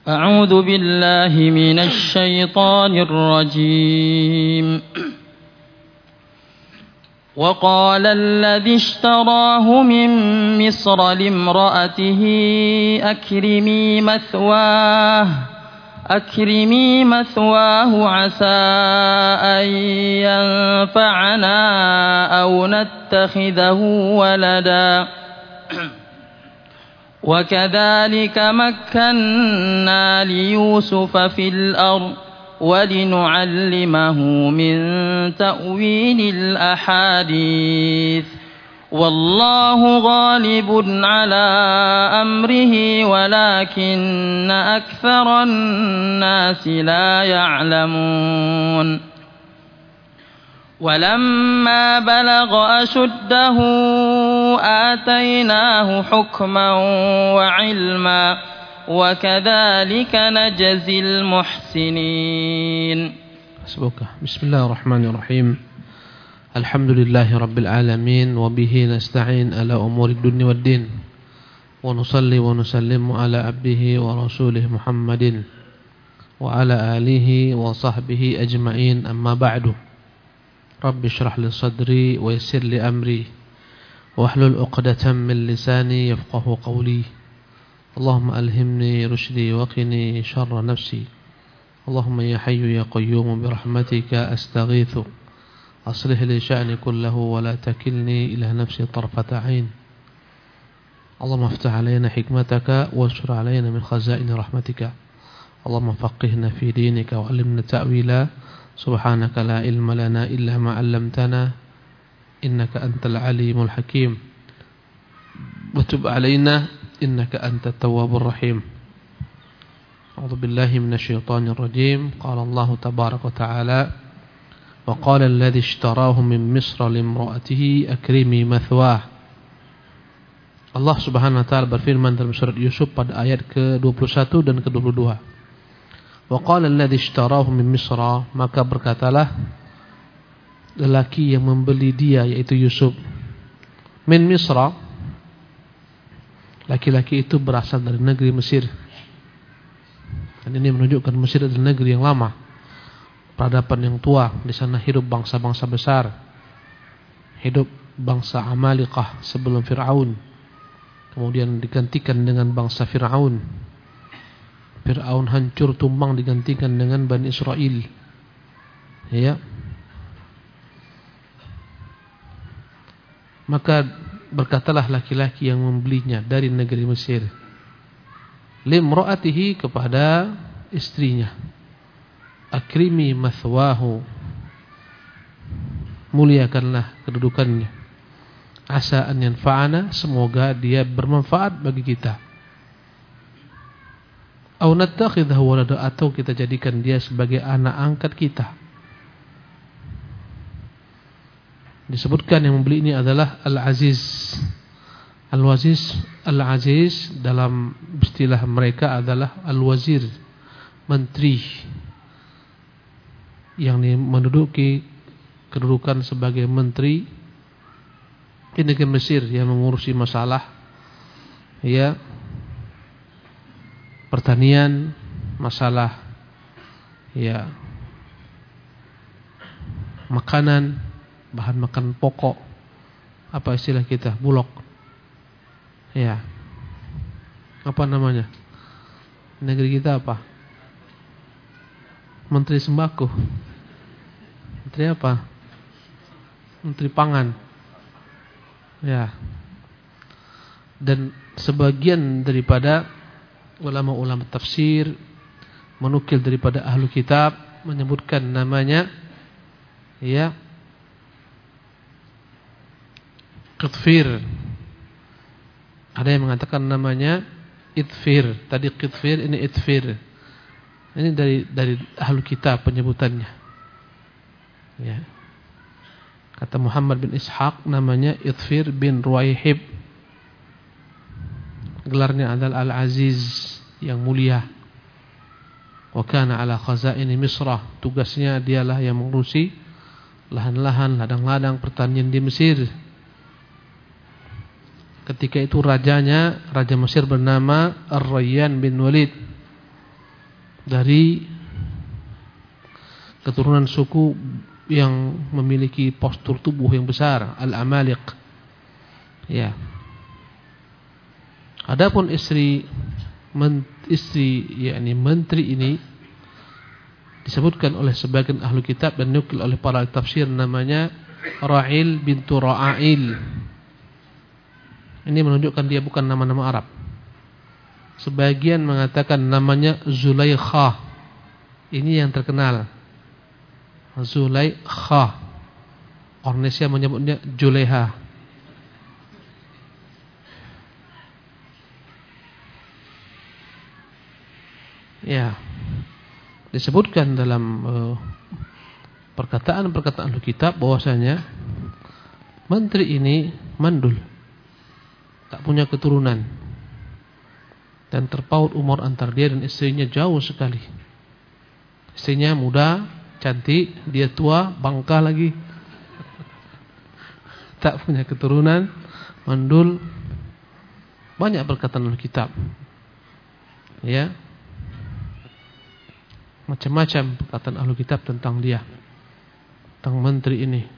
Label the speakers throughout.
Speaker 1: أعوذ بالله من الشيطان الرجيم وقال الذي اشتراه من مصر لامرأته أكرمي مثواه عسى أن ينفعنا أو نتخذه ولدا وكذلك مكنا ليوسف في الأرض ولنعلمه من تأويل الأحاديث والله غالب على أمره ولكن أكثر الناس لا يعلمون ولما بلغ أشده آتيناه حكما وعلما وكذلك نجزي المحسنين.
Speaker 2: بسم الله الرحمن الرحيم. الحمد لله رب العالمين وبه نستعين على أمور الدنيا والدين ونصلي ونسلم على عبده ورسوله محمد وعلى آله وصحبه أجمعين أما بعد رب اشرح لي صدري ويسر لي أمري واحلل عقدة من لساني يفقه قولي اللهم ألهمني رشدي وقني شر نفسي اللهم يا حي يا قيوم برحمتك أستغيث أصلح لي شأني كله ولا تكلني إلى نفسي طرفة عين اللهم افتح علينا حكمتك وانشر علينا من خزائن رحمتك اللهم فقهنا في دينك وعلمنا تأويلا سبحانك لا علم لنا إلا ما علمتنا إنك أنت العليم الحكيم وتب علينا إنك أنت التواب الرحيم. أعوذ بالله من الشيطان الرجيم. قال الله تبارك وتعالى وقال الذي اشتراه من مصر لامرأته أكرمي مثواه. Allah Subhanahu wa taala berfirman dalam surat Yusuf pada ayat ke-21 dan ke-22. Wa qala alladhi ishtarahu min Misra, maka berkatalah lelaki yang membeli dia yaitu Yusuf. Min Misra, laki-laki itu berasal dari negeri Mesir. Dan ini menunjukkan Mesir adalah negeri yang lama, peradaban yang tua. Di sana hidup bangsa-bangsa besar, hidup bangsa Amalikah sebelum Fir'aun, kemudian digantikan dengan bangsa Fir'aun. Fir'aun hancur tumbang digantikan dengan Bani Israel. Ya. Maka berkatalah laki-laki yang membelinya dari negeri Mesir, limra'atihi, kepada istrinya, akrimi mathwahu, muliakanlah kedudukannya, asa an yanfa'ana, semoga dia bermanfaat bagi kita, au nattakhidhahu walada, atau kita jadikan dia sebagai anak angkat kita. Disebutkan yang membeli ini adalah Al-Aziz. Al-Aziz dalam istilah mereka adalah Al-Wazir, menteri yang menduduki kedudukan sebagai menteri di negeri Mesir, yang mengurusi masalah ya pertanian, masalah ya makanan, bahan makan pokok, apa istilah kita, bulog ya, apa namanya negeri kita, apa, menteri sembako, menteri apa, menteri pangan ya. Dan sebagian daripada ulama-ulama tafsir menukil daripada ahlu kitab menyebutkan namanya ya Qitfir. Ada yang mengatakan namanya Itfir. Tadi Qitfir, ini Itfir. Ini dari ahlu kitab penyebutannya. Ya. Kata Muhammad bin Ishaq namanya Itfir bin Ruwaihib. Gelarnya adalah Al-Aziz, yang mulia. Wa kana ala khazaini Misra, tugasnya dialah yang mengurusi lahan-lahan, ladang-ladang pertanian di Mesir. Ketika itu raja Mesir bernama Ar-Rayyan bin Walid. dari keturunan suku yang memiliki postur tubuh yang besar, Al-Amaliq. Ya. Adapun istri yakni menteri ini disebutkan oleh sebagian ahli kitab dan nukil oleh para tafsir namanya Ra'il bintu Ra'ail. Ini menunjukkan dia bukan nama-nama Arab. Sebagian mengatakan namanya Zulaikhah. Ini yang terkenal. Zulaikhah. Orang Indonesia menyebutnya Juleha. Ya. Disebutkan dalam perkataan-perkataan kitab bahwasanya menteri ini mandul, tak punya keturunan, dan terpaut umur antara dia dan istrinya jauh sekali. Istrinya muda, cantik, dia tua, bangka lagi, tak punya keturunan, mandul. Banyak perkataan kitab, ya. Macam-macam perkataan ahli kitab tentang dia, tentang menteri ini.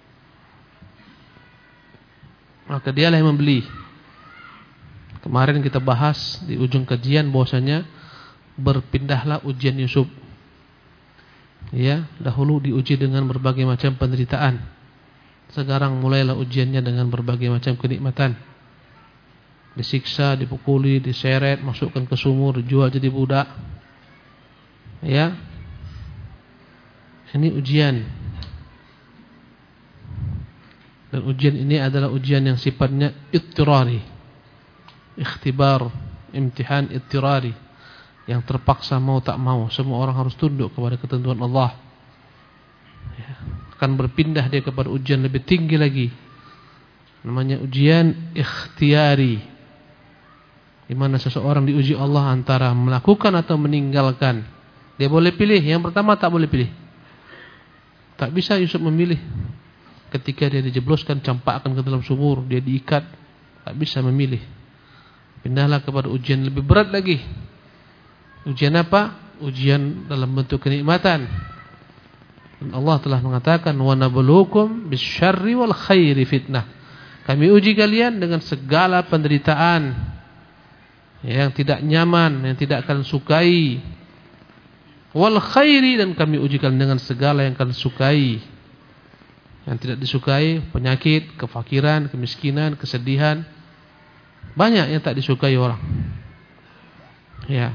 Speaker 2: Maka dialah yang membeli. Kemarin kita bahas di ujung kajian bahwasanya berpindahlah ujian Yusuf. Ya, dahulu diuji dengan berbagai macam penderitaan. Sekarang mulailah ujiannya dengan berbagai macam kenikmatan. Disiksa, dipukuli, diseret, masukkan ke sumur, dijual jadi budak. Ya, ini ujian. Dan ujian ini adalah ujian yang sifatnya ittirari, ikhtibar, imtihan ittirari, yang terpaksa mau tak mau. Semua orang harus tunduk kepada ketentuan Allah. Ya, akan berpindah dia kepada ujian lebih tinggi lagi, namanya ujian ikhtiari, di mana seseorang diuji Allah antara melakukan atau meninggalkan. Dia boleh pilih. Yang pertama tak boleh pilih. Tak bisa Yusuf memilih. Ketika dia dijebloskan, campakkan ke dalam sumur, dia diikat, tak bisa memilih. Pindahlah kepada ujian lebih berat lagi. Ujian apa? Ujian dalam bentuk kenikmatan. Dan Allah telah mengatakan, wa nabluukum bisyarri wal khairi fitnah. Kami uji kalian dengan segala penderitaan yang tidak nyaman, yang tidak kalian sukai. Wal khairi, dan kami uji kalian dengan segala yang kalian sukai. Yang tidak disukai, penyakit, kefakiran, kemiskinan, kesedihan. Banyak yang tak disukai orang. Ya.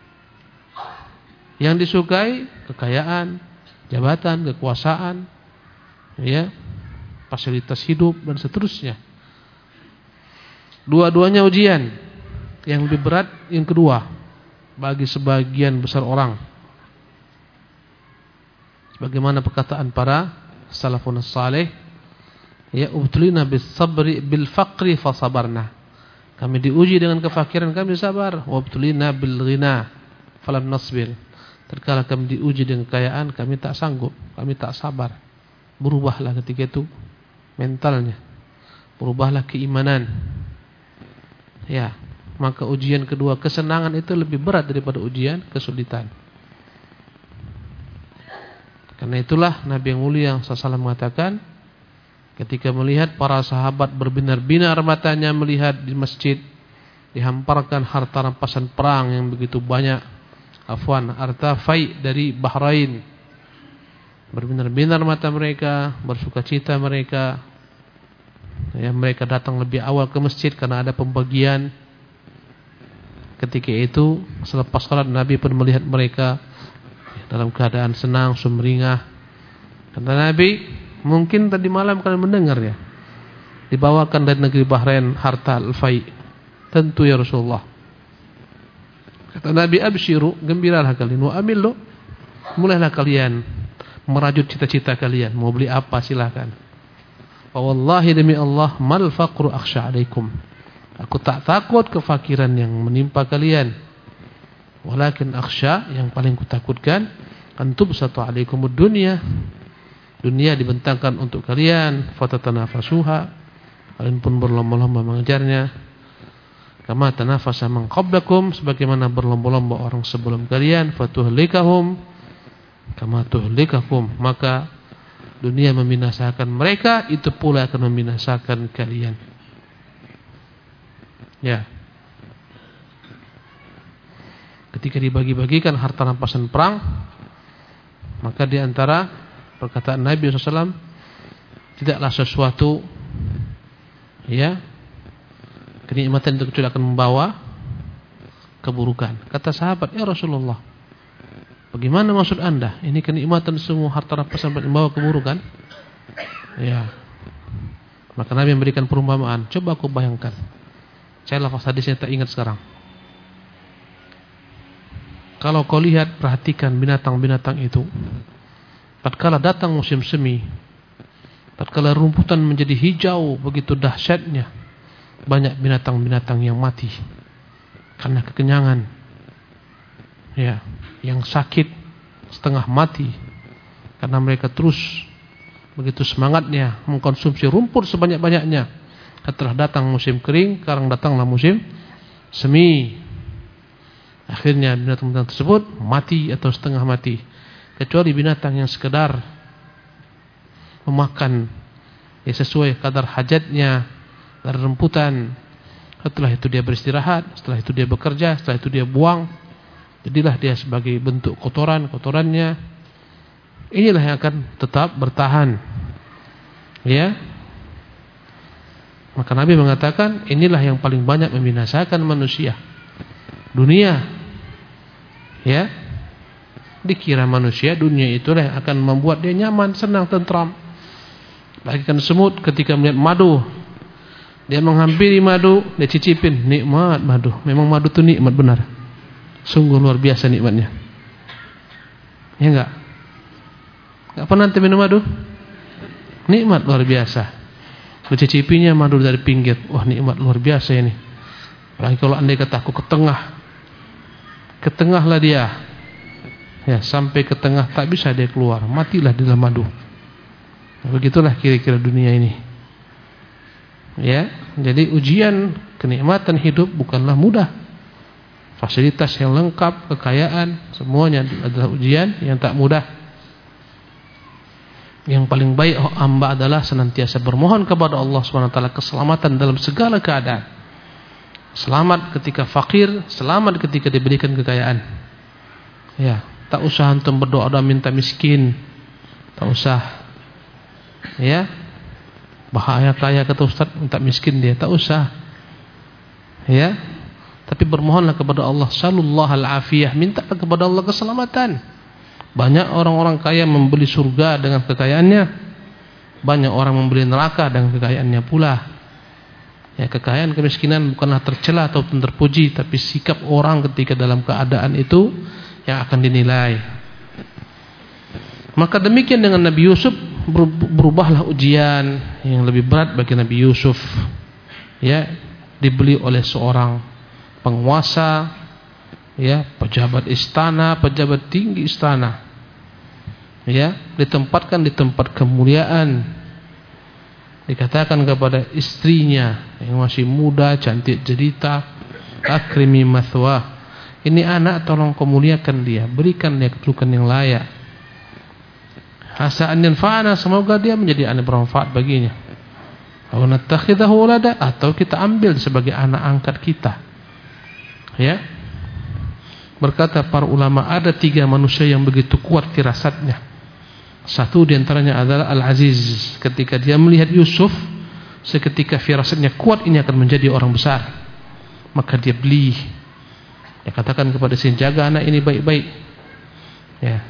Speaker 2: Yang disukai, kekayaan, jabatan, kekuasaan, ya, fasilitas hidup dan seterusnya. Dua-duanya ujian. Yang lebih berat yang kedua bagi sebagian besar orang. Bagaimana perkataan para salafun salih, ya, ubtulina bis sabri bil faqri fasabarna. Kami diuji dengan kefakiran, kami sabar. Wa ubtulina bil ghina falam nasbir. Terkala kami diuji dengan kekayaan, kami tak sanggup, kami tak sabar. Berubahlah ketika itu mentalnya. Berubahlah keimanan. Ya, maka ujian kedua, kesenangan itu lebih berat daripada ujian kesulitan. Karena itulah Nabi yang mulia SAW mengatakan, ketika melihat para sahabat berbinar-binar matanya melihat di masjid dihamparkan harta rampasan perang yang begitu banyak, harta fai dari Bahrain. Berbinar-binar mata mereka, bersukacita mereka. Ya, mereka datang lebih awal ke masjid karena ada pembagian. Ketika itu selepas salat Nabi pun melihat mereka dalam keadaan senang, sumringah. Kata Nabi, mungkin tadi malam kalian mendengar ya, dibawakan dari negeri Bahrain harta al-fai. Tentu ya Rasulullah. Kata Nabi, absyiru, gembiralah kalian, wa amillu, mulailah kalian merajut cita-cita kalian. Mau beli apa silahkan. Wa wallahi demi Allah, mal faqru akhsha alaikum. Aku tak takut kefakiran yang menimpa kalian. Walakin akhsha, yang paling kutakutkan, antubsatu alaikumud dunya. Dunia dibentangkan untuk kalian, fatatanafasuha, kalian pun berlomba-lomba mengejarnya. kama tanafasa man qablakum, sebagaimana berlomba-lomba orang sebelum kalian, fatuhlikahum kama tuhlikakum, maka dunia membinasakan mereka, itu pula akan membinasakan kalian. Ya. Ketika dibagi-bagikan harta rampasan perang, maka di antara perkataan Nabi SAW, tidaklah sesuatu ya kenikmatan itu kecuali akan membawa keburukan. Kata sahabat, ya Rasulullah, bagaimana maksud anda? Ini kenikmatan semua harta rampasan membawa keburukan? Ya. Maka Nabi memberikan perumpamaan. Coba aku bayangkan. Saya lafaz hadisnya tak ingat sekarang. Kalau kau lihat, perhatikan binatang-binatang itu. Tatkala datang musim semi, tatkala rumputan menjadi hijau begitu dahsyatnya, banyak binatang-binatang yang mati karena kekenyangan. Ya, yang sakit setengah mati karena mereka terus begitu semangatnya mengkonsumsi rumput sebanyak-banyaknya. Setelah datang musim kering, sekarang datanglah musim semi. Akhirnya binatang-binatang tersebut mati atau setengah mati. Kecuali binatang yang sekedar memakan ya sesuai kadar hajatnya dari remputan. Setelah itu dia beristirahat, setelah itu dia bekerja, setelah itu dia buang. Jadilah dia sebagai bentuk kotorannya. Inilah yang akan tetap bertahan. Ya. Maka Nabi mengatakan, inilah yang paling banyak membinasakan manusia. Dunia. Ya, dikira manusia dunia itulah yang akan membuat dia nyaman, senang, tentram. Bagikan semut ketika melihat madu, dia menghampiri madu, dia cicipin, nikmat madu. Memang madu itu nikmat benar. Sungguh luar biasa nikmatnya. Ya enggak? Enggak pernah nanti minum madu? Nikmat luar biasa. Mencicipinya madu dari pinggir. Wah, nikmat luar biasa ini. Apalagi kalau andai kata aku ke tengahlah dia. Ya, sampai ke tengah tak bisa dia keluar, matilah di dalam madu. Nah, begitulah kira-kira dunia ini. Ya, jadi ujian kenikmatan hidup bukanlah mudah. Fasilitas yang lengkap, kekayaan, semuanya adalah ujian yang tak mudah. Yang paling baik hamba adalah senantiasa bermohon kepada Allah SWT keselamatan dalam segala keadaan. Selamat ketika fakir, selamat ketika diberikan kekayaan. Ya, tak usah antum berdoa minta miskin. Tak usah. Ya. Bahaya kaya kata ustaz minta miskin dia, tak usah. Ya. Tapi bermohonlah kepada Allah, sallallahu al-afiyah, mintalah kepada Allah keselamatan. Banyak orang-orang kaya membeli surga dengan kekayaannya. Banyak orang membeli neraka dengan kekayaannya pula. Ya, kekayaan, kemiskinan bukanlah tercela atau terpuji, tapi sikap orang ketika dalam keadaan itu yang akan dinilai. Maka demikian dengan Nabi Yusuf, berubahlah ujian yang lebih berat bagi Nabi Yusuf. Ya, dibeli oleh seorang penguasa, ya, pejabat istana, pejabat tinggi istana. Ya, ditempatkan di tempat kemuliaan. Dikatakan kepada istrinya yang masih muda, cantik jelita, akrimi mathwah, ini anak tolong kau muliakan dia, berikan dia kedudukan yang layak. Asa an yanfa'ana, semoga dia menjadi anak bermanfaat baginya. Aw nattakhidahu walada, atau kita ambil sebagai anak angkat kita. Ya. Berkata para ulama, ada 3 manusia yang begitu kuat firasatnya. Satu diantaranya adalah Al-Aziz. Ketika dia melihat Yusuf, seketika firasatnya kuat, ini akan menjadi orang besar. Maka dia beli. Dia katakan kepada si jaga anak ini baik-baik. Ya.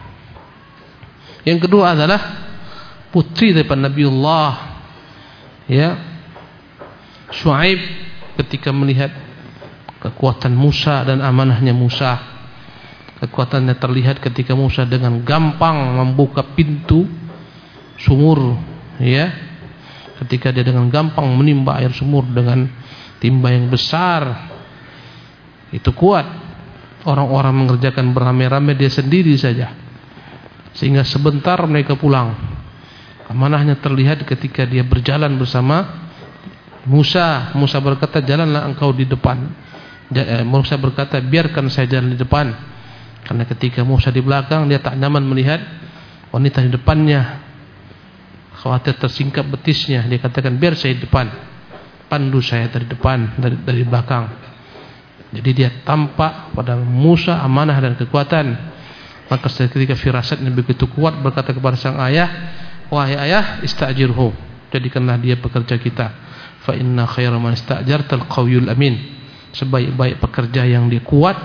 Speaker 2: Yang kedua adalah putri daripada Nabiullah, ya, Syuaib, ketika melihat kekuatan Musa dan amanahnya Musa. Kekuatannya terlihat ketika Musa dengan gampang membuka pintu sumur, ya. Ketika dia dengan gampang menimba air sumur dengan timba yang besar. Itu kuat. Orang-orang mengerjakan beramai-ramai, dia sendiri saja. Sehingga sebentar mereka pulang. Amanahnya terlihat ketika dia berjalan bersama Musa berkata, jalanlah engkau di depan. Musa berkata, biarkan saya jalan di depan. Karena ketika Musa di belakang, dia tak nyaman melihat wanita di depannya, khawatir tersingkap betisnya. Dia katakan, biar saya di depan, pandu saya dari depan, dari belakang. Jadi dia tampak pada Musa amanah dan kekuatan. Maka ketika firasatnya begitu kuat, berkata kepada sang ayah, wahai ayah, istajirhu, jadikanlah dia pekerja kita. Fa inna khairu man istajartal qawiyul amin. Sebaik-baik pekerja yang dia kuat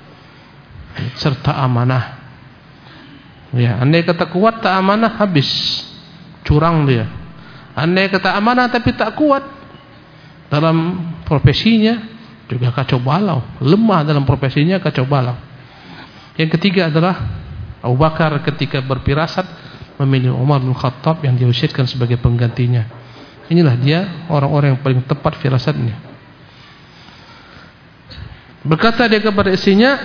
Speaker 2: serta amanah. Ya, andai kata kuat tak amanah, habis, curang dia. Andai kata amanah tapi tak kuat dalam profesinya, juga kacau balau. Lemah dalam profesinya, kacau balau. Yang ketiga adalah Abu Bakar ketika berfirasat memilih Umar bin Khattab yang diwasiatkan sebagai penggantinya. Inilah dia orang-orang yang paling tepat firasatnya. Berkata dia kepada istrinya,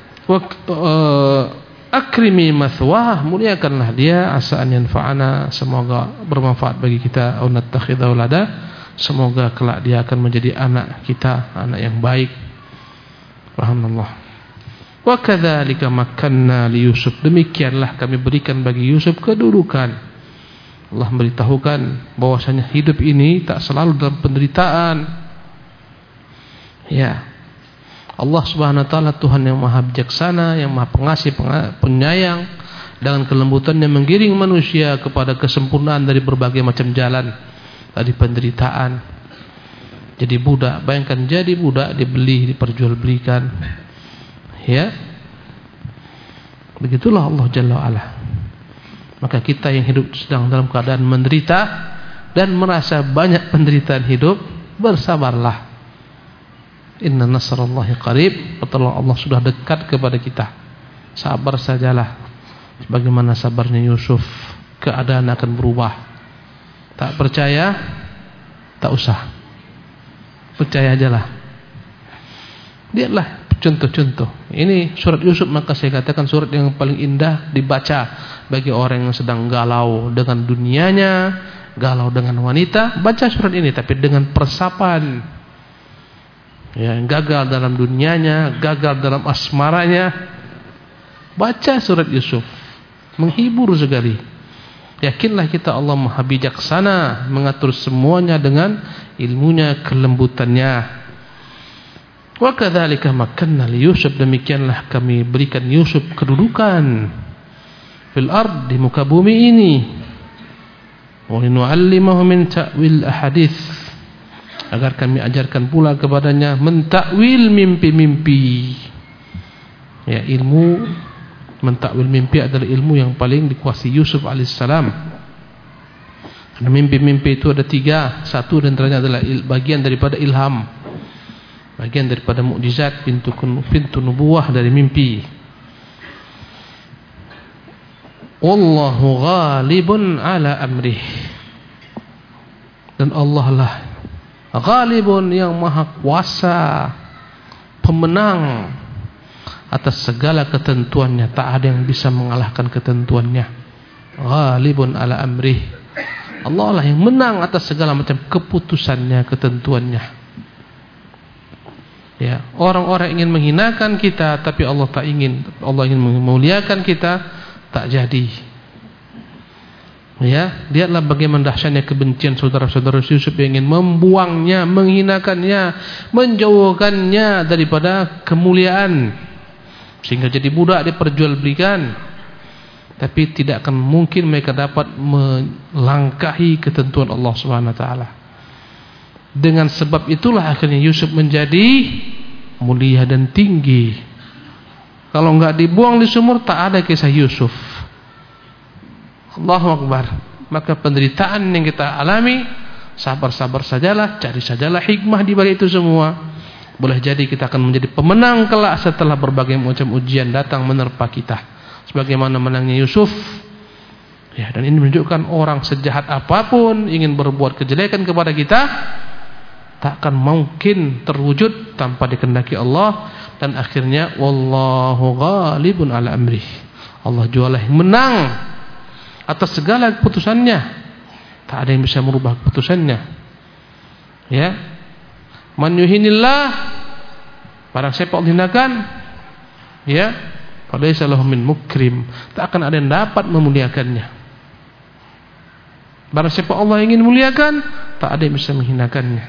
Speaker 2: akrimi mathwah, muliakanlah dia, asa an yanfa'ana, semoga bermanfaat bagi kita, au nattakhidha walada, semoga kelak dia akan menjadi anak kita, anak yang baik. Rahmanallah. Wa kadzalika makkanna li Yusuf, demikianlah kami berikan bagi Yusuf kedudukan. Allah memberitahukan bahwasanya hidup ini tak selalu dalam penderitaan. Ya. Allah Subhanahu wa taala Tuhan yang Maha bijaksana, yang Maha pengasih, penyayang, dengan kelembutannya menggiring manusia kepada kesempurnaan dari berbagai macam jalan, dari penderitaan. Jadi budak, bayangkan jadi budak, dibeli, diperjualbelikan. Ya, begitulah Allah Jalla wa'ala. Maka kita yang hidup sedang dalam keadaan menderita dan merasa banyak penderitaan hidup, bersabarlah. Inna nasrallahi qarib, pertolongan Allah sudah dekat kepada kita. Sabar sajalah, sebagaimana sabarnya Yusuf. Keadaan akan berubah. Tak percaya, tak usah. Percaya ajalah. Lihatlah contoh-contoh. Ini surat Yusuf, maka saya katakan surat yang paling indah dibaca bagi orang yang sedang galau dengan dunianya, galau dengan wanita. Baca surat ini, tapi dengan persapan. Ya, gagal dalam dunianya, gagal dalam asmaranya, baca surat Yusuf, menghibur sekali. Yakinlah kita Allah Maha bijaksana, mengatur semuanya dengan ilmunya, kelembutannya. Wa kadzalika makkanna li Yusuf, demikianlah kami berikan Yusuf kedudukan fil ard, di muka bumi ini. Wa linu'allimahu min ta'wil ahadits, agar kami ajarkan pula kepadanya mentakwil mimpi-mimpi. Ya, ilmu mentakwil mimpi adalah ilmu yang paling dikuasai Yusuf alaihissalam. Karena mimpi-mimpi itu ada 3. Satu dan antaranya adalah bagian daripada ilham, bagian daripada mukjizat, pintu nubuwah dari mimpi. Wallahu ghalibun ala amrih, dan Allah lah ghalibun, yang maha kuasa, pemenang atas segala ketentuannya. Tak ada yang bisa mengalahkan ketentuannya. Ghalibun ala amrih, Allah lah yang menang atas segala macam keputusannya, ketentuannya. Ya, orang-orang ingin menghinakan kita, tapi Allah tak ingin. Allah ingin memuliakan kita, tak jadi. Ya, lihatlah bagaimana dahsyatnya kebencian saudara-saudara Yusuf yang ingin membuangnya, menghinakannya, menjauhkannya daripada kemuliaan, sehingga jadi budak diperjualbelikan. Tapi tidak akan mungkin mereka dapat melangkahi ketentuan Allah Subhanahu wa taala. Dengan sebab itulah akhirnya Yusuf menjadi mulia dan tinggi. Kalau enggak dibuang di sumur, tak ada kisah Yusuf. Allahu Akbar. Maka penderitaan yang kita alami, sabar-sabar sajalah, cari sajalah hikmah di balik itu semua. Boleh jadi kita akan menjadi pemenang kelak setelah berbagai macam ujian datang menerpa kita, sebagaimana menangnya Yusuf. Ya, dan ini menunjukkan orang sejahat apapun ingin berbuat kejelekan kepada kita, tak akan mungkin terwujud tanpa dikehendaki Allah. Dan akhirnya wallahu ghalibun ala amrih, Allah jualah yang menang atas segala keputusannya. Tak ada yang bisa merubah keputusannya. Ya. Man yuhinillah, barang siapa Allah hinakan, ya, falaysa lahu min mukrim, tak akan ada yang dapat memuliakannya. Barang siapa Allah ingin muliakan, tak ada yang bisa menghinakannya.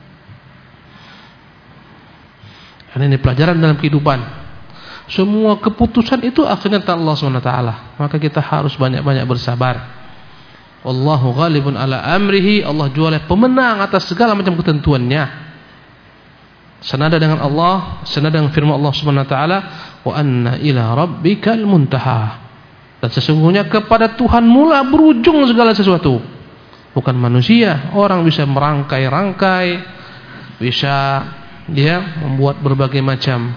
Speaker 2: Karena ini pelajaran dalam kehidupan. Semua keputusan itu akhirnya Allah SWT. Maka kita harus banyak-banyak bersabar. Wallahu ghalibun ala amrihi. Allah jual pemenang atas segala macam ketentuannya. Senada dengan Allah, senada dengan firman Allah SWT, wa anna ila rabbikal muntaha. Dan sesungguhnya kepada Tuhan mula berujung segala sesuatu. Bukan manusia. Orang bisa merangkai-rangkai, bisa dia membuat berbagai macam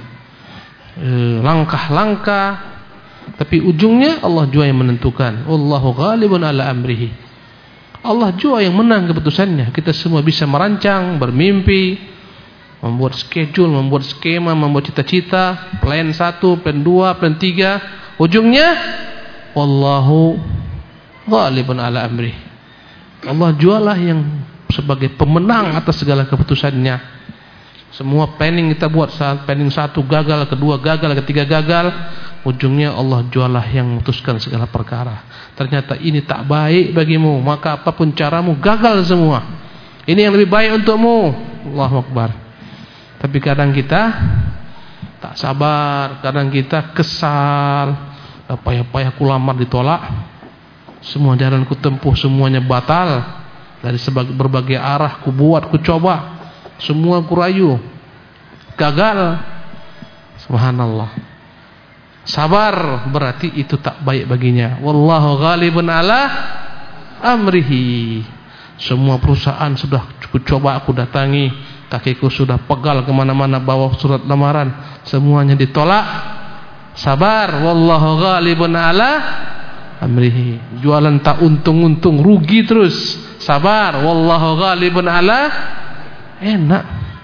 Speaker 2: langkah-langkah, tapi ujungnya Allah jua yang menentukan. Wallahu ghalibun ala amrihi. Allah jua yang menang keputusannya. Kita semua bisa merancang, bermimpi, membuat schedule, membuat skema, membuat cita-cita, plan 1, plan 2, plan 3. Ujungnya wallahu ghalibun ala amrihi. Allah jualah yang sebagai pemenang atas segala keputusannya. Semua planning kita buat, saat planning 1 gagal, kedua gagal, ketiga gagal, ujungnya Allah jualah yang memutuskan segala perkara. Ternyata ini tak baik bagimu, maka apapun caramu gagal semua. Ini yang lebih baik untukmu. Allahu Akbar. Tapi kadang kita tak sabar, kadang kita kesal, payah-payah ku lamar ditolak, semua jalan ku tempuh semuanya batal, dari berbagai arah ku buat, ku coba, semua ku rayu, gagal. Subhanallah. Sabar berarti itu tak baik baginya. Wallahu ghalibun ala amrihi. Semua perusahaan sudah ku coba, aku datangi, kakiku sudah pegal kemana-mana bawa surat lamaran, semuanya ditolak. Sabar, wallahu ghalibun ala amrihi. Jualan tak untung-untung, rugi terus. Sabar, wallahu ghalibun ala. Enak.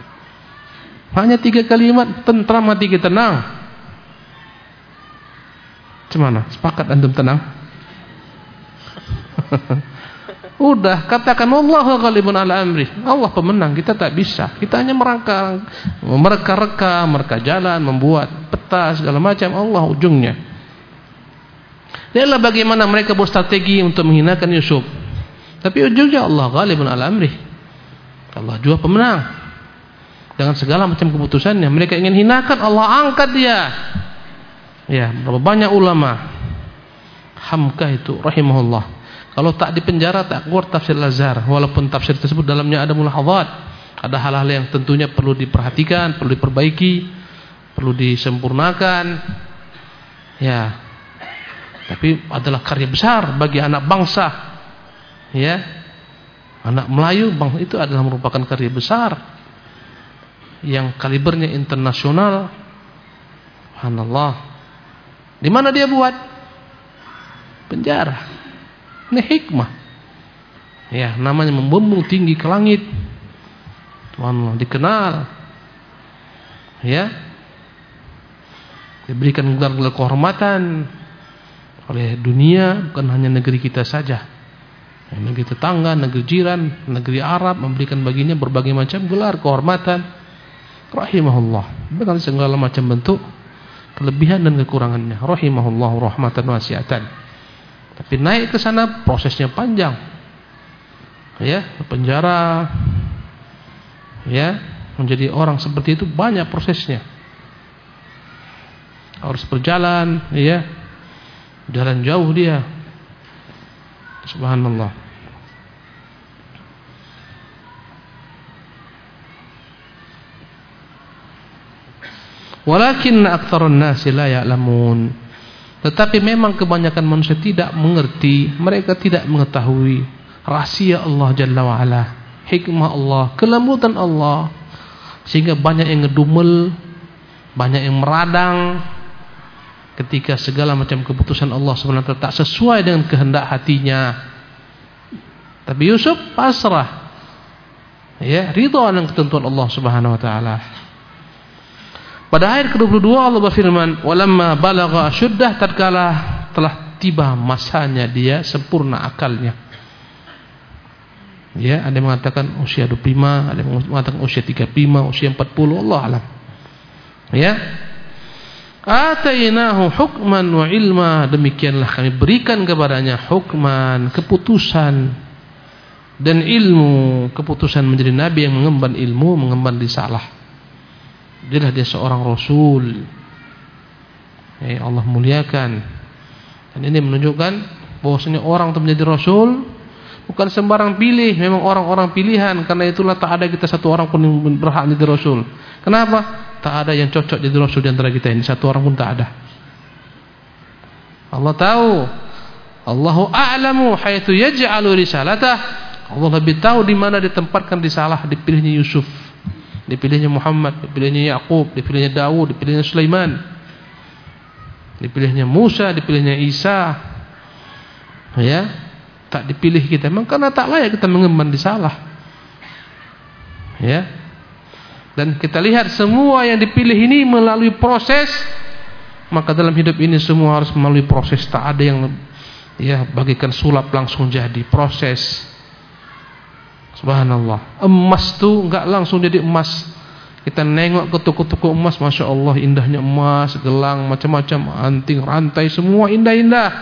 Speaker 2: Hanya 3 kalimat, tentram hati kita, tenang. Gimana? Sepakat antum tenang? Udah, katakan wallahu ghalibun ala amri. Allah pemenang, kita tak bisa. Kita hanya mereka-reka, mereka jalan, membuat peta segala macam. Allah ujungnya. Inilah bagaimana mereka berstrategi untuk menghinakan Yusuf. Tapi ujungnya Allah ghalibun ala amri. Allah juga pemenang dengan segala macam keputusannya. Mereka ingin hinakan, Allah angkat dia. Ya, berapa banyak ulama Hamka itu rahimahullah, kalau tak di penjara tak keluar tafsir Lazar, walaupun tafsir tersebut dalamnya ada mulahadzat, ada hal-hal yang tentunya perlu diperhatikan, perlu diperbaiki, perlu disempurnakan. Ya, tapi adalah karya besar bagi anak bangsa. Ya, anak Melayu bangsa itu adalah merupakan karya besar yang kalibernya internasional. Subhanallah. Di mana dia buat? Penjara. Ini hikmah. Ya, namanya membumbung tinggi ke langit. Subhanallah, dikenal. Ya. Diberikan gelar-gelar kehormatan oleh dunia, bukan hanya negeri kita saja. Negeri tetangga, negeri jiran, negeri Arab memberikan baginya berbagai macam gelar kehormatan. Rahimahullah. Dengan segala macam bentuk kelebihan dan kekurangannya. Rahimahullah rahmatan wasi'atan. Tapi naik ke sana prosesnya panjang. Ya, penjara. Ya, menjadi orang seperti itu banyak prosesnya. Harus berjalan, ya. Jalan jauh dia. Subhanallah. Walakinna aktsarun nasi la ya'lamun. Tetapi memang kebanyakan manusia tidak mengerti, mereka tidak mengetahui rahasia Allah Jalla wa Ala, hikmah Allah, kelembutan Allah, sehingga banyak yang ngedumel, banyak yang meradang ketika segala macam keputusan Allah sebenarnya tak sesuai dengan kehendak hatinya. Tapi Yusuf pasrah, ya, ridha dengan ketentuan Allah Subhanahu wa taala. Pada ayat ke-22 Allah berfirman, "Walamma balagha asyuddah," tatkala telah tiba masanya dia sempurna akalnya. Ya, ada yang mengatakan usia 25, ada yang mengatakan usia 35, usia 40, Allah alam. Ya. Atainahu hukman wa ilma, demikianlah kami berikan kepadanya hukman, keputusan dan ilmu. Keputusan menjadi nabi yang mengemban ilmu, mengemban risalah. Dialah dia seorang rasul. Allah muliakan. Dan ini menunjukkan bahwasanya orang untuk menjadi rasul bukan sembarang pilih, memang orang-orang pilihan. Karena itulah tak ada kita satu orang pun yang berhak menjadi rasul. Kenapa? Tak ada yang cocok jadi rasul di antara kita ini, satu orang pun tak ada. Allah tahu. Allahu a'lamu haitsu yaj'alu risalatah. Allah lebih tahu di mana ditempatkan risalah. Dipilihnya Yusuf, dipilihnya Muhammad, dipilihnya Yakub, dipilihnya Daud, dipilihnya Sulaiman, dipilihnya Musa, dipilihnya Isa. Ya, tak dipilih kita memang karena tak layak kita mengemban risalah. Ya. Dan kita lihat semua yang dipilih ini melalui proses. Maka dalam hidup ini semua harus melalui proses. Tak ada yang bagikan sulap langsung jadi. Proses. Subhanallah. Emas tuh enggak langsung jadi emas. Kita nengok ke toko-toko emas, Masya Allah indahnya emas, gelang, macam-macam, anting, rantai, semua indah-indah.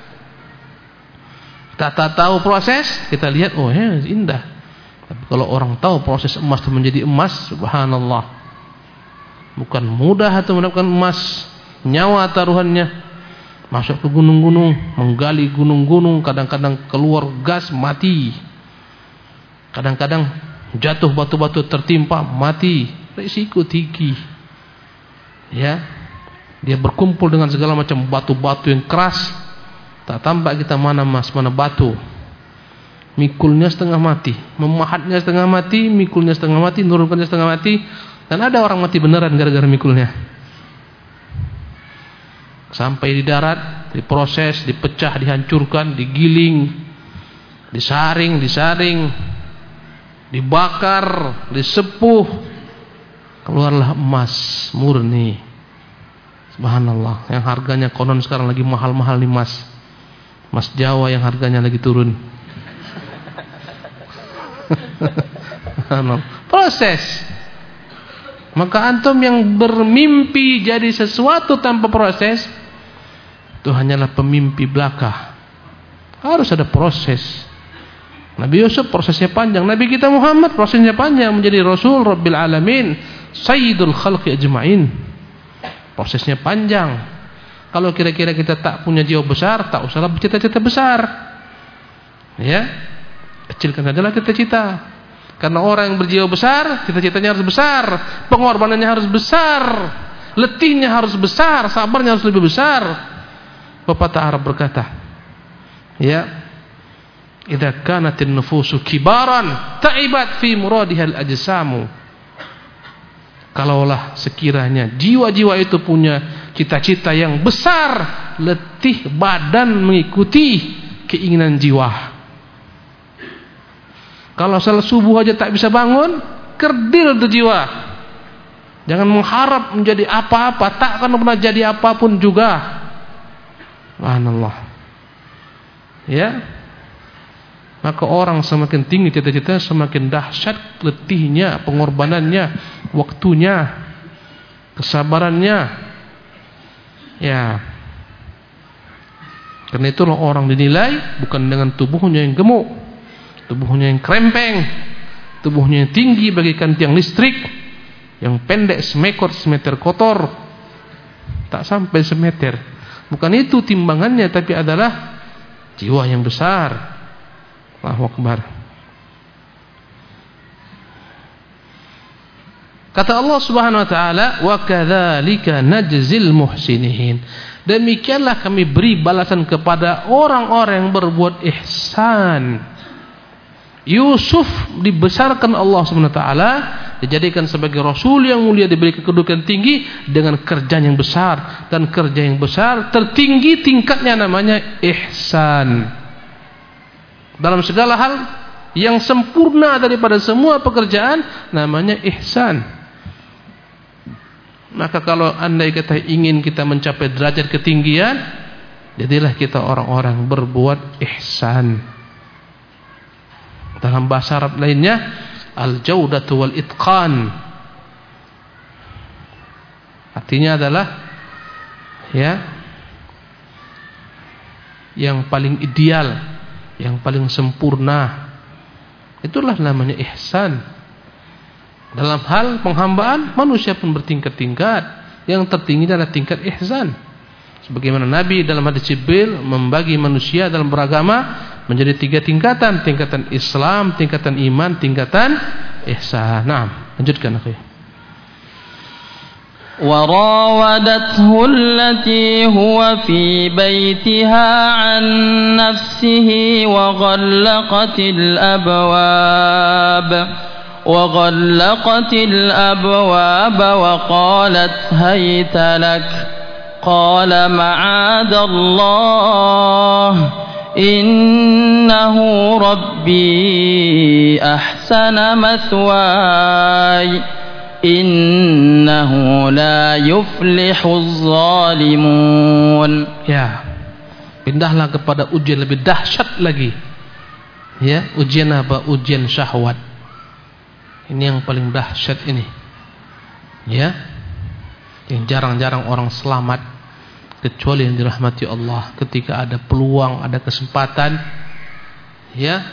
Speaker 2: Tak tahu proses, kita lihat, oh ya indah. Tapi kalau orang tahu proses emas itu menjadi emas, subhanallah, bukan mudah atau mendapatkan emas. Nyawa taruhannya. Masuk ke gunung-gunung, menggali gunung-gunung, kadang-kadang keluar gas, mati. Kadang-kadang jatuh batu-batu tertimpa, mati. Risiko tinggi. Ya. Dia berkumpul dengan segala macam batu-batu yang keras. Tak tampak kita mana emas, mana batu. Mikulnya setengah mati, memahatnya setengah mati, mikulnya setengah mati, nurunkannya setengah mati. Dan ada orang mati beneran gara-gara mikulnya. Sampai di darat, diproses, dipecah, dihancurkan, digiling, disaring, dibakar, disepuh, keluarlah emas murni. Subhanallah, yang harganya konon sekarang lagi mahal-mahal nih emas. Emas Jawa yang harganya lagi turun. Proses. Maka antum yang bermimpi jadi sesuatu tanpa proses, itu hanyalah pemimpi belaka. Harus ada proses. Nabi Yusuf prosesnya panjang, Nabi kita Muhammad prosesnya panjang menjadi Rasul Rabbil Alamin, Sayyidul Khalqi Ajma'in. Prosesnya panjang. Kalau kira-kira kita tak punya jiwa besar, tak usahlah bercita-cita besar. Ya, kecilkan adalah cita-cita. Karena orang yang berjiwa besar, cita-citanya harus besar, pengorbanannya harus besar, letihnya harus besar, sabarnya harus lebih besar. Pepatah Arab berkata, ya, idza kanatin nufusu kibaran ta'ibat fi muradihal ajsamu. Kalaulah sekiranya jiwa-jiwa itu punya cita-cita yang besar, letih badan mengikuti keinginan jiwa. Kalau salat subuh aja tak bisa bangun, kerdil tuh jiwa. Jangan mengharap menjadi apa-apa, tak akan pernah jadi apapun juga. Subhanallah. Ya. Maka orang semakin tinggi cita-cita, semakin dahsyat letihnya, pengorbanannya, waktunya, kesabarannya. Ya. Karena itulah orang dinilai bukan dengan tubuhnya yang gemuk, tubuhnya yang krempeng, tubuhnya yang tinggi bagaikan tiang listrik, yang pendek semeter kotor, tak sampai semeter. Bukan itu timbangannya, tapi adalah jiwa yang besar. Allahu Akbar. Kata Allah Subhanahu wa taala, "Wa kadzalika najzil muhsinin." Demikianlah kami beri balasan kepada orang-orang yang berbuat ihsan. Yusuf dibesarkan Allah Subhanahu wa taala, dijadikan sebagai rasul yang mulia, diberi kedudukan tinggi dengan kerja yang besar, dan kerja yang besar tertinggi tingkatnya namanya ihsan. Dalam segala hal yang sempurna daripada semua pekerjaan namanya ihsan. Maka kalau andai kata ingin kita mencapai derajat ketinggian, jadilah kita orang-orang berbuat ihsan. Dalam bahasa Arab lainnya, al-jaudatu wal itqan. Artinya adalah yang paling ideal, yang paling sempurna. Itulah namanya ihsan. Dalam hal penghambaan, manusia pun bertingkat-tingkat. Yang tertinggi adalah tingkat ihsan. Sebagaimana Nabi dalam hadis Jibril membagi manusia dalam beragama menjadi 3 tingkatan. Tingkatan Islam, tingkatan iman, tingkatan ihsan. Nah, lanjutkan akhi.
Speaker 1: وراودته التي هو في بيتها عن نفسه وغلقت الأبواب وقالت هيت لك قال معاذ الله إنه ربي أحسن مثواي إنه لا يفلح الظالمون.
Speaker 2: Ya, pindahlah kepada ujian lebih dahsyat lagi. Ya, ujian apa? Ujian syahwat. Ini yang paling dahsyat ini. Ya, yang jarang-jarang orang selamat kecuali yang dirahmati Allah. Ketika ada peluang, ada kesempatan, ya,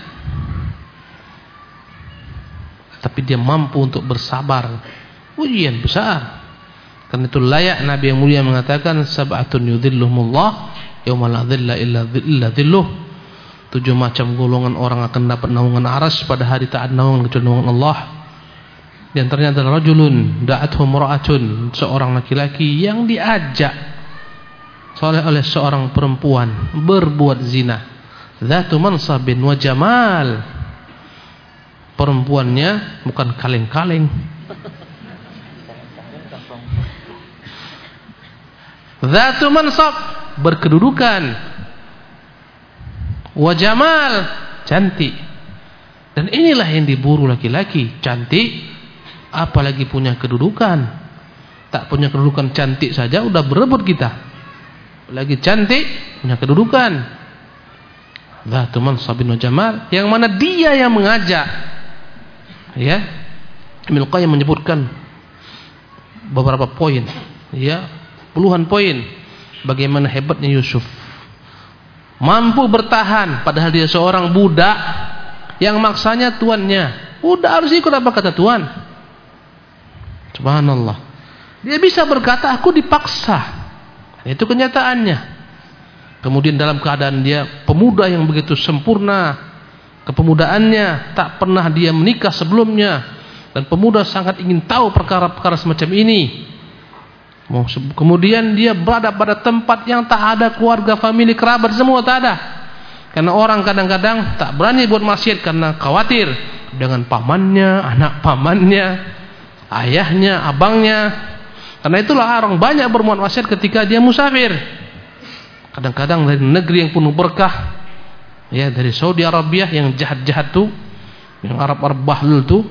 Speaker 2: tapi dia mampu untuk bersabar. Ujian besar. Karena itu layak Nabi yang mulia mengatakan sab'atun yudhilluhumullah yauma la dhilla illa dhilluh. 7 macam golongan orang akan dapat naungan arsy pada hari tak ada naungan kecuali naungan Allah. Di antaranya adalah rajulun da'athu mar'atun, seorang laki-laki yang diajak oleh seorang perempuan berbuat zina. Dzatu mansabin wa jamal. Perempuannya bukan kaleng-kaleng. Dzatu mansab, berkedudukan. Wa jamal, cantik. Dan inilah yang diburu laki-laki, cantik, apalagi punya kedudukan. Tak punya kedudukan, cantik saja udah berebut kita. Apalagi cantik, punya kedudukan. Dzatu mansabin wa jamal, yang mana dia yang mengajak. Ya, Ibnu Qayyim menyebutkan beberapa poin, ya, puluhan poin bagaimana hebatnya Yusuf. Mampu bertahan padahal dia seorang budak yang maksanya tuannya. Udah harus ikut apa kata tuan. Subhanallah. Dia bisa berkata aku dipaksa. Itu kenyataannya. Kemudian dalam keadaan dia pemuda yang begitu sempurna kepemudaannya, tak pernah dia menikah sebelumnya, dan pemuda sangat ingin tahu perkara-perkara semacam ini. Kemudian dia berada pada tempat yang tak ada keluarga, famili, kerabat, semua tak ada. Karena orang kadang-kadang tak berani buat maksiat karena khawatir dengan pamannya, anak pamannya, ayahnya, abangnya. Karena itulah orang banyak berbuat maksiat ketika dia musafir. Kadang-kadang dari negeri yang penuh berkah, ya, dari Saudi Arabia yang jahat-jahat tuh, yang Arab-Arab bahlul tuh,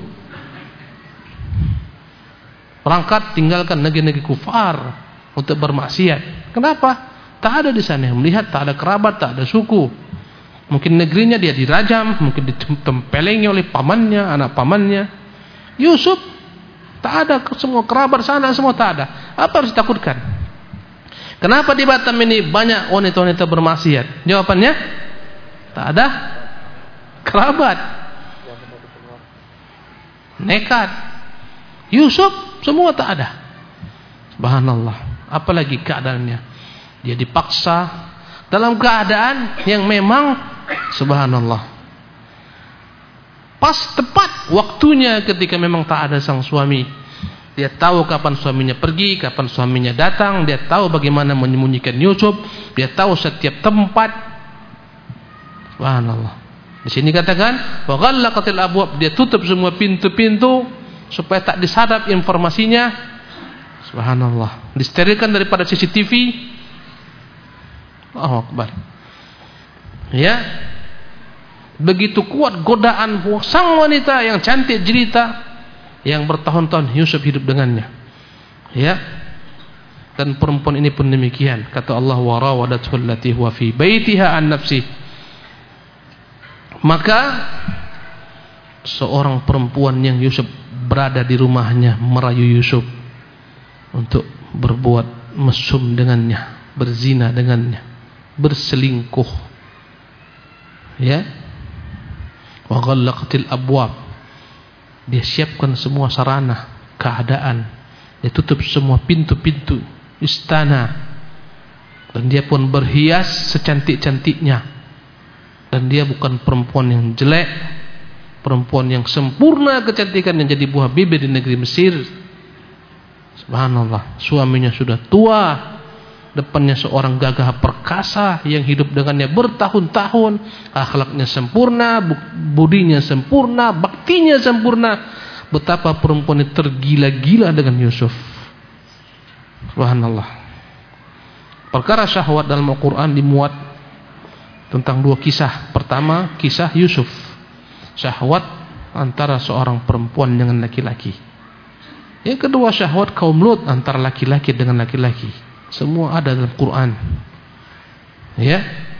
Speaker 2: berangkat tinggalkan negeri-negeri kufar untuk bermaksiat. Kenapa? Tak ada di sana yang melihat, tak ada kerabat, tak ada suku. Mungkin negerinya dia dirajam, mungkin ditempelengi oleh pamannya, anak pamannya. Yusuf tak ada, semua kerabat sana semua tak ada. Apa harus ditakutkan? Kenapa di Batam ini banyak wanita-wanita bermaksiat? Jawabannya, tak ada kerabat, nekat. Yusuf semua tak ada. Subhanallah. Apalagi keadaannya, dia dipaksa dalam keadaan yang memang subhanallah pas tepat waktunya ketika memang tak ada sang suami. Dia tahu kapan suaminya pergi, kapan suaminya datang. Dia tahu bagaimana menyembunyikan Yusuf. Dia tahu setiap tempat. Subhanallah. Di sini katakan wa ghallaqatil abwab, dia tutup semua pintu-pintu supaya tak disadap informasinya. Subhanallah. Disterilkan daripada CCTV. Allahu Akbar. Ya. Begitu kuat godaan sang wanita yang cantik jelita yang bertahun-tahun Yusuf hidup dengannya. Ya. Dan perempuan ini pun demikian. Kata Allah wa rawadathu allati huwa fi baitiha an nafsi. Maka seorang perempuan yang Yusuf berada di rumahnya merayu Yusuf untuk berbuat mesum dengannya, berzina dengannya, berselingkuh. Ya. Wa ghallaqatil abwab. Dia siapkan semua sarana, keadaan. Dia tutup semua pintu-pintu istana. Dan dia pun berhias secantik-cantiknya. Dan dia bukan perempuan yang jelek, perempuan yang sempurna kecantikan yang jadi buah bibir di negeri Mesir. Subhanallah, suaminya sudah tua, depannya seorang gagah perkasa yang hidup dengannya bertahun-tahun, akhlaknya sempurna, budinya sempurna, baktinya sempurna. Betapa perempuan ini tergila-gila dengan Yusuf. Subhanallah. Perkara syahwat dalam Al-Quran dimuat tentang dua kisah. Pertama, kisah Yusuf, syahwat antara seorang perempuan dengan laki-laki. Yang kedua, syahwat kaum Lut antara laki-laki dengan laki-laki. Semua ada dalam Quran. Ya.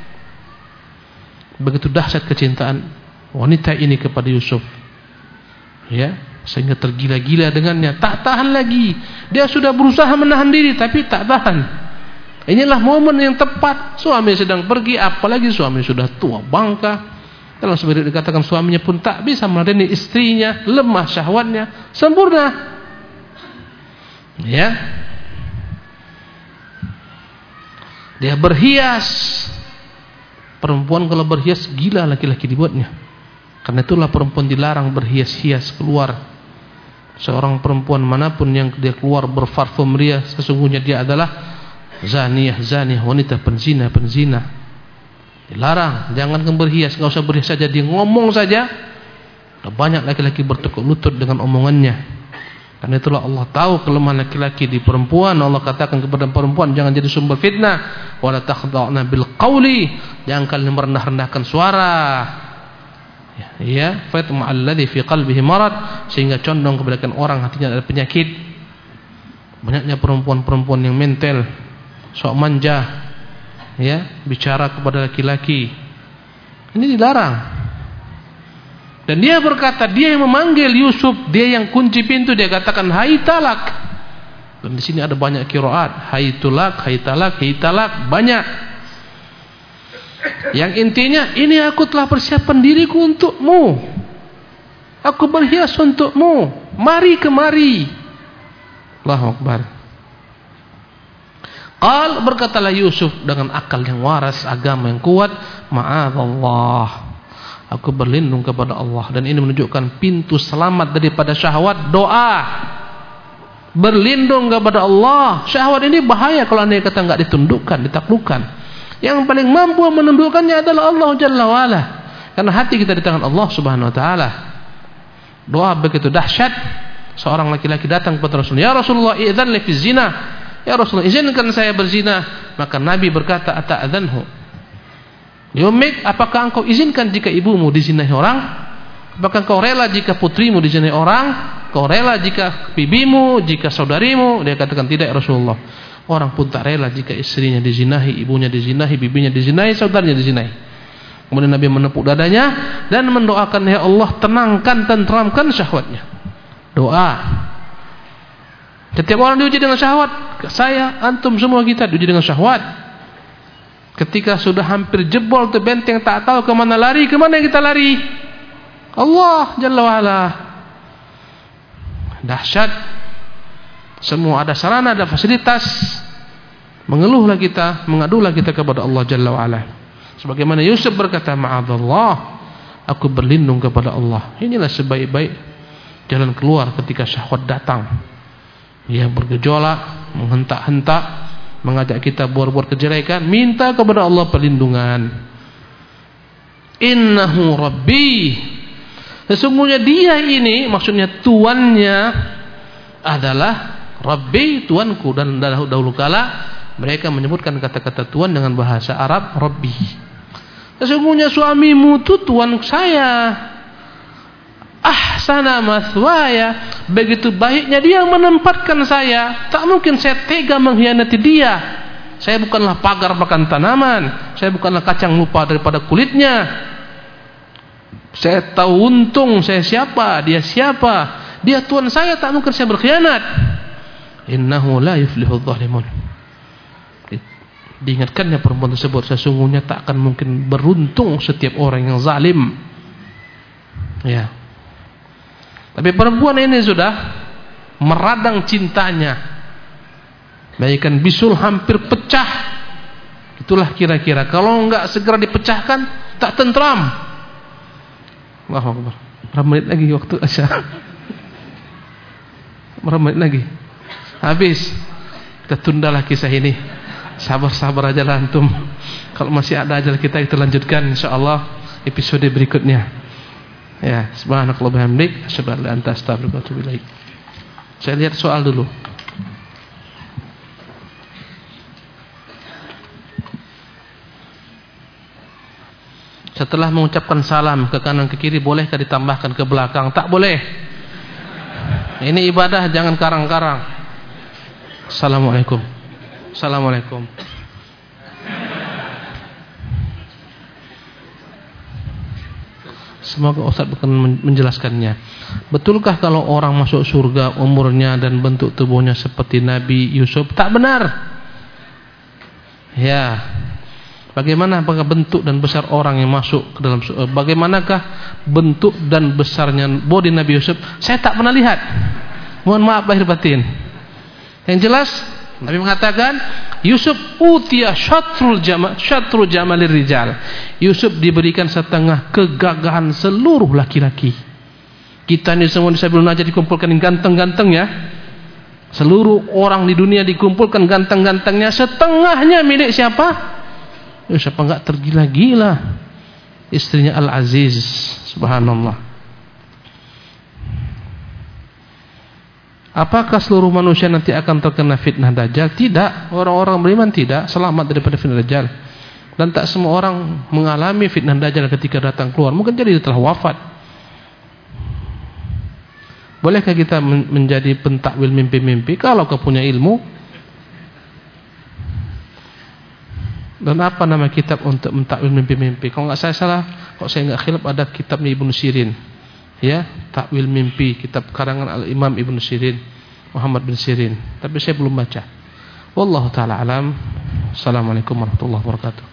Speaker 2: Begitu dahsyat kecintaan wanita ini kepada Yusuf. Ya, sehingga tergila-gila dengannya, tak tahan lagi. Dia sudah berusaha menahan diri tapi tak tahan. Inilah momen yang tepat. Suami sedang pergi, apalagi suami sudah tua bangka. Dalam sebagian dikatakan suaminya pun tak bisa meladeni istrinya, lemah syahwatnya, sempurna. Ya. Dia berhias. Perempuan kalau berhias gila laki-laki dibuatnya. Karena itulah perempuan dilarang berhias-hias keluar. Seorang perempuan manapun yang dia keluar berparfum ria, sesungguhnya dia adalah zaniyah, wanita penzina. Dilarang, jangan berhias, enggak usah berhias saja, dia ngomong saja. Banyak laki-laki bertekuk lutut dengan omongannya. Karena itulah Allah tahu kelemahan laki-laki di perempuan. Allah katakan kepada perempuan, jangan jadi sumber fitnah. Wala takhda'na bil qawli, jangan kalian merendah-rendahkan suara. Ya, fatma alladhi fi qalbihi marad, sehingga condong kepada orang hatinya ada penyakit. Banyaknya perempuan-perempuan yang mental, sok manja, ya, bicara kepada laki-laki. Ini dilarang. Dan dia berkata, dia yang memanggil Yusuf, dia yang kunci pintu, dia katakan hai talak. Dan di sini ada banyak qiraat, hai tulak, hai talak, hai talak, banyak. Yang intinya, ini aku telah persiapkan diriku untukmu. Aku berhias untukmu. Mari kemari. Allahu Akbar. Qal, berkatalah Yusuf dengan akal yang waras, agama yang kuat, ma'adzallah, aku berlindung kepada Allah. Dan ini menunjukkan pintu selamat daripada syahwat, doa. Berlindung kepada Allah. Syahwat ini bahaya kalau anda kata enggak ditundukkan, ditaklukkan. Yang paling mampu menundukkannya adalah Allah Jalla wa'ala. Karena hati kita di tangan Allah Subhanahu wa ta'ala. Doa begitu dahsyat. Seorang laki-laki datang kepada Rasulullah, ya Rasulullah, idzan li fi zina. Ya Rasulullah, izinkan saya berzina. Maka Nabi berkata, ata'adzanhu ya ummik, apakah engkau izinkan jika ibumu dizinai orang? Apakah engkau rela jika putrimu dizinai orang? Kau rela jika bibimu, jika saudarimu? Dia katakan tidak ya Rasulullah. Orang pun tak rela jika istrinya dizinahi, ibunya dizinahi, bibinya dizinahi, saudaranya dizinahi. Kemudian Nabi menepuk dadanya dan mendoakan, ya Allah, tenangkan, tenteramkan syahwatnya. Doa. Setiap orang diuji dengan syahwat. Saya, antum semua kita diuji dengan syahwat. Ketika sudah hampir jebol tu benteng, tak tahu kemana lari, kemana kita lari? Allah Jalla wa'ala. Dahsyat. Semua ada sarana, ada fasilitas. Mengeluhlah kita, mengadulah kita kepada Allah Jalla wa'ala. Sebagaimana Yusuf berkata, ma'adzallah, aku berlindung kepada Allah. Inilah sebaik-baik jalan keluar ketika syahwat datang. Ia bergejolak, menghentak-hentak, mengajak kita buat-buat kejelekan, minta kepada Allah perlindungan. Innahu Rabbi, sesungguhnya dia ini, maksudnya tuannya adalah Rabbi, tuanku. Dan dahulu kala mereka menyebutkan kata-kata tuan dengan bahasa Arab Rabbi. Sesungguhnya suamimu itu tuan saya. Ahsana mathwaya, begitu baiknya dia menempatkan saya. Tak mungkin saya tega mengkhianati dia. Saya bukanlah pagar makan tanaman, saya bukanlah kacang lupa daripada kulitnya. Saya tahu untung saya siapa, dia siapa. Dia Tuhan saya, tak mungkin saya berkhianat. Innahu la yuflihudz zalimun. Diingatkannya perempuan tersebut, sesungguhnya tak akan mungkin beruntung setiap orang yang zalim. Ya. Tapi perempuan ini sudah meradang cintanya. Bagaikan bisul hampir pecah. Itulah kira-kira. Kalau enggak segera dipecahkan, tak tentram. Allahu Akbar. Berapa menit lagi waktu asya? Berapa menit lagi? Habis. Kita tundalah kisah ini. Sabar-sabar aja lah antum. Kalau masih ada ajal kita lanjutkan insyaallah episode berikutnya. Ya, subhanakallah bihamdik, asyhadu an la ilaha illa anta astaghfiruka wa atubu ilaik. Saya lihat soal dulu. Setelah mengucapkan salam ke kanan ke kiri, bolehkah ditambahkan ke belakang? Tak boleh. Ini ibadah, jangan karang-karang. Assalamualaikum. Assalamualaikum. Semoga Ustaz akan menjelaskannya. Betulkah kalau orang masuk surga umurnya dan bentuk tubuhnya seperti Nabi Yusuf? Tak benar. Ya. Bagaimana apakah bentuk dan besar orang yang masuk ke dalam surga? Bagaimanakah bentuk dan besarnya bodi Nabi Yusuf? Saya tak pernah lihat. Mohon maaf lahir batin. Yang jelas Nabi mengatakan Yusuf utiya syatrul jamalir rijal. Yusuf diberikan setengah kegagahan seluruh laki-laki. Kita ini semua disabul najah dikumpulkan yang ganteng-ganteng ya. Seluruh orang di dunia dikumpulkan ganteng-gantengnya, setengahnya milik siapa? Yusuf enggak tergila-gila. Istrinya Al-Aziz, subhanallah. Apakah seluruh manusia nanti akan terkena fitnah Dajjal? Tidak. Orang-orang beriman tidak selamat daripada fitnah Dajjal. Dan tak semua orang mengalami fitnah Dajjal ketika datang keluar. Mungkin jadi telah wafat. Bolehkah kita menjadi pentakwil mimpi-mimpi kalau kau punya ilmu? Dan apa nama kitab untuk mentakwil mimpi-mimpi? Kalau enggak saya salah, kalau saya enggak khilaf, ada kitabnya Ibnu Sirin. Ya, takwil mimpi, kitab karangan Al-Imam Ibnu Sirin, Muhammad bin Sirin. Tapi saya belum baca. Wallahu taala alam. Assalamualaikum warahmatullahi wabarakatuh.